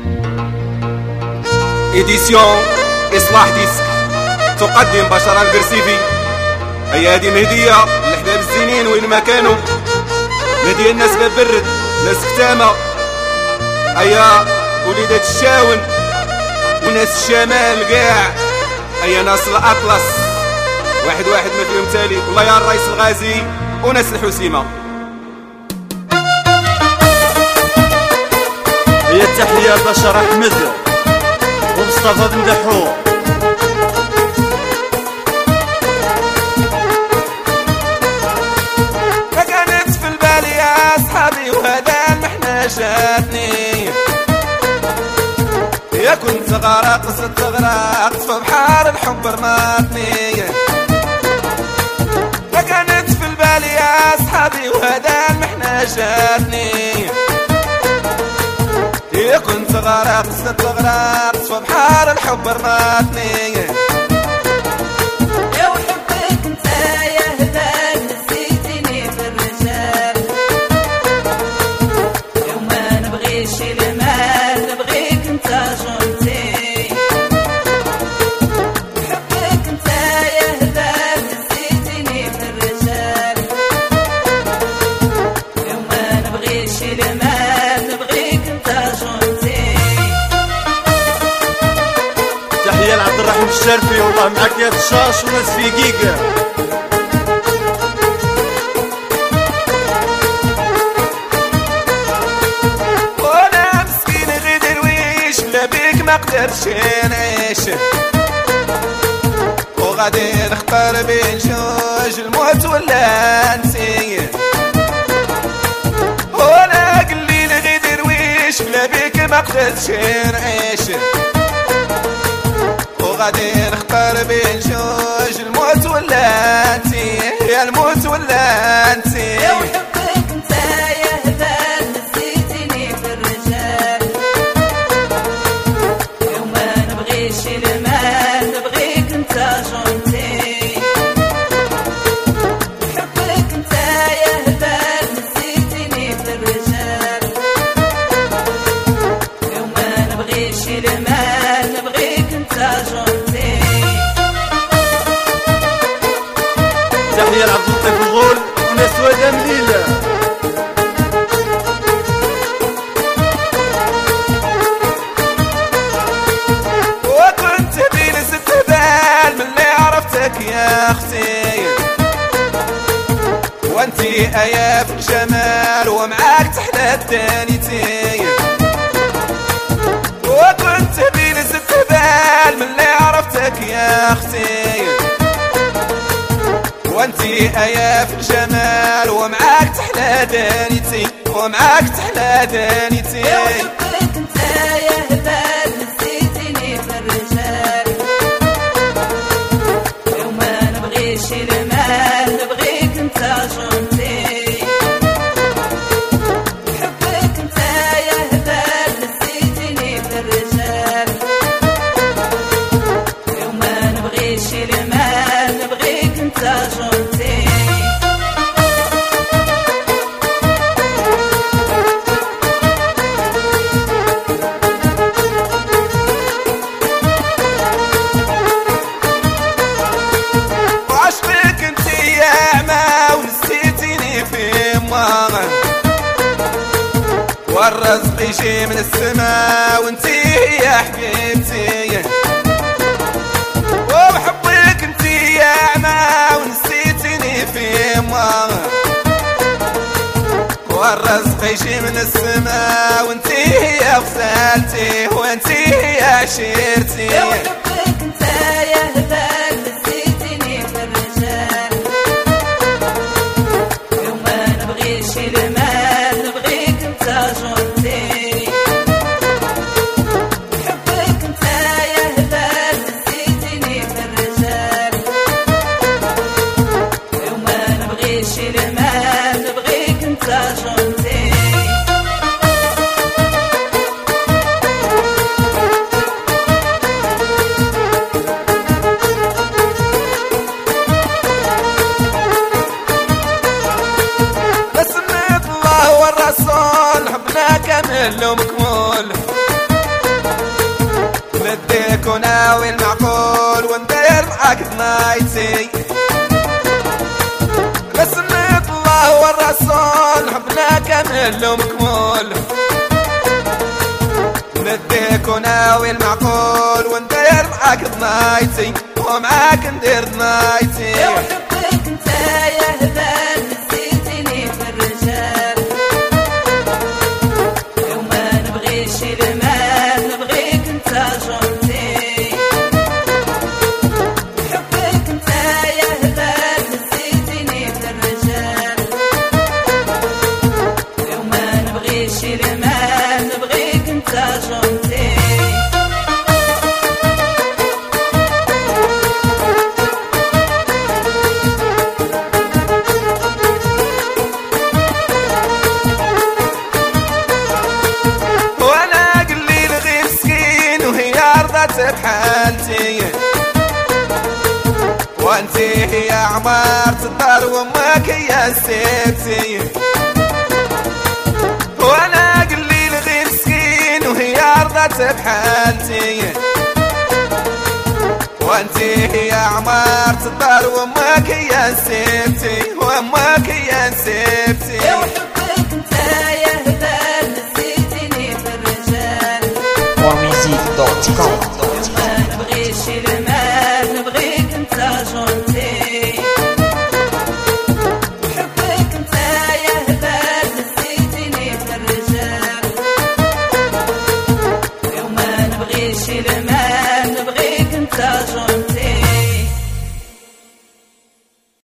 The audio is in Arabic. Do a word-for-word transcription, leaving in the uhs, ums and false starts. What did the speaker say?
إديسيون إصلاح ديسك تقدم بشرى القرسيفي. هيا هادي مهدية لحباب الزينين وين ما كانوا، مهدية الناس باب برد ناس كتامة، هيا وليدات الشاون وناس الشمال كاع، هيا ناس الأطلس واحد واحد ما فيهم تالي، والله يا الرئيس الغازي وناس الحسيمة. هي التحية بشر أحمد ومصطفى بن دحوم. ما كانت في البال يا أصحابي وهذا المحنة جاتني، يا كنت غرق صرت غرقت في بحار الحب رماتني. ما كانت في البال يا أصحابي وهذا المحنة جاتني، يا كنت غرقت صرت غرقت في بحار الحب رماتني. يا وحبك انت يا هبال نسيتني في الرجال، يوم ما نبغيش المال نبغيك انت جنتي. وحبك انت يا هبال نسيتني في الرجال، يوم ما نبغيش المال نبغيك انت جنتي. تحية لعبد الرحيم الشرفي، والله معاك يا تشاش وناس في جيجا. وانا مسكين غير درويش بلا بيك ما قدرش نعيش، وغادي نختار بين جوج الموت ولا نسي. وانا قليل غير درويش بلا بيك ما قدرش نعيش، وغادي نختار بين جوج الموت ولا انتي، يا الموت ولا انتي. يا وحبك انت يا هبال نسيتني في الرجال، يوم ما نبغيش المال نبغيك انت جنتي. وحبك انت يا هبال نسيتني في الرجال، يوم ما نبغيش المال نبغيك انت جنتي. تحية لعبد اللطيف الغول وناس وادة مليلة. وكنت بين ست بال من اللي عرفتك يا اختي، وانتي ايا في الجمال ومعاك تحلى الدانيتي. وكنت بين ست بال من اللي عرفتك يا اختي، وانتي ايا في الجمال ومعاك تحلى دانيتي، ومعاك تحلى دانيتي. يا وحبك انت يا هبال نسيتني في الرجال، يوم ما نبغيش المال نبغيك انت جنتي. وحبك انت يا هبال نسيتني في الرجال، يوم ما نبغيش المال نبغيك انت جنتي. وعشقك انتي يا عما ونسيتيني في ماما، والرزق يجي من السما وانتي يا حبيبتي. وبحبك انتي يا عما ونسيتيني في ماما، والرزق يجي من السما وانتي يا غزالتي وانتي يا عشيرتي. يا وحبك انت يا هبال نسيتني في الرجال، يوم ما نبغيش المال نبغيك انت جنتي. وحبك انت يا هبال نسيتني في الرجال، يوم ما نبغيش المال نبغيك انت جنتي. نديك وناوي المعقول وندير معاك ضنايتي بسنة الله والرسول حبنا كامل ومكمول نديك وناوي المعقول وندير معاك ضنايتي ومعاك ندير ضنايتي وحبك انت يا هبال نسيتني في الرجال وما نبغيش المال نبغيك انت جونتي حبك انت يا هبال نسيتني في الرجال وما نبغيش المال نبغيك انت جونتي بحالتي وانتي هي عمارة الدار وامك هي السيبتي وانا قليل غير مسكين وهي عرضت بحالتي وانتي هي عمارة الدار وامك هي السيبتي وامك هي السيبتي وحبك انت يا هبال نسيتني في الرجال more music dot com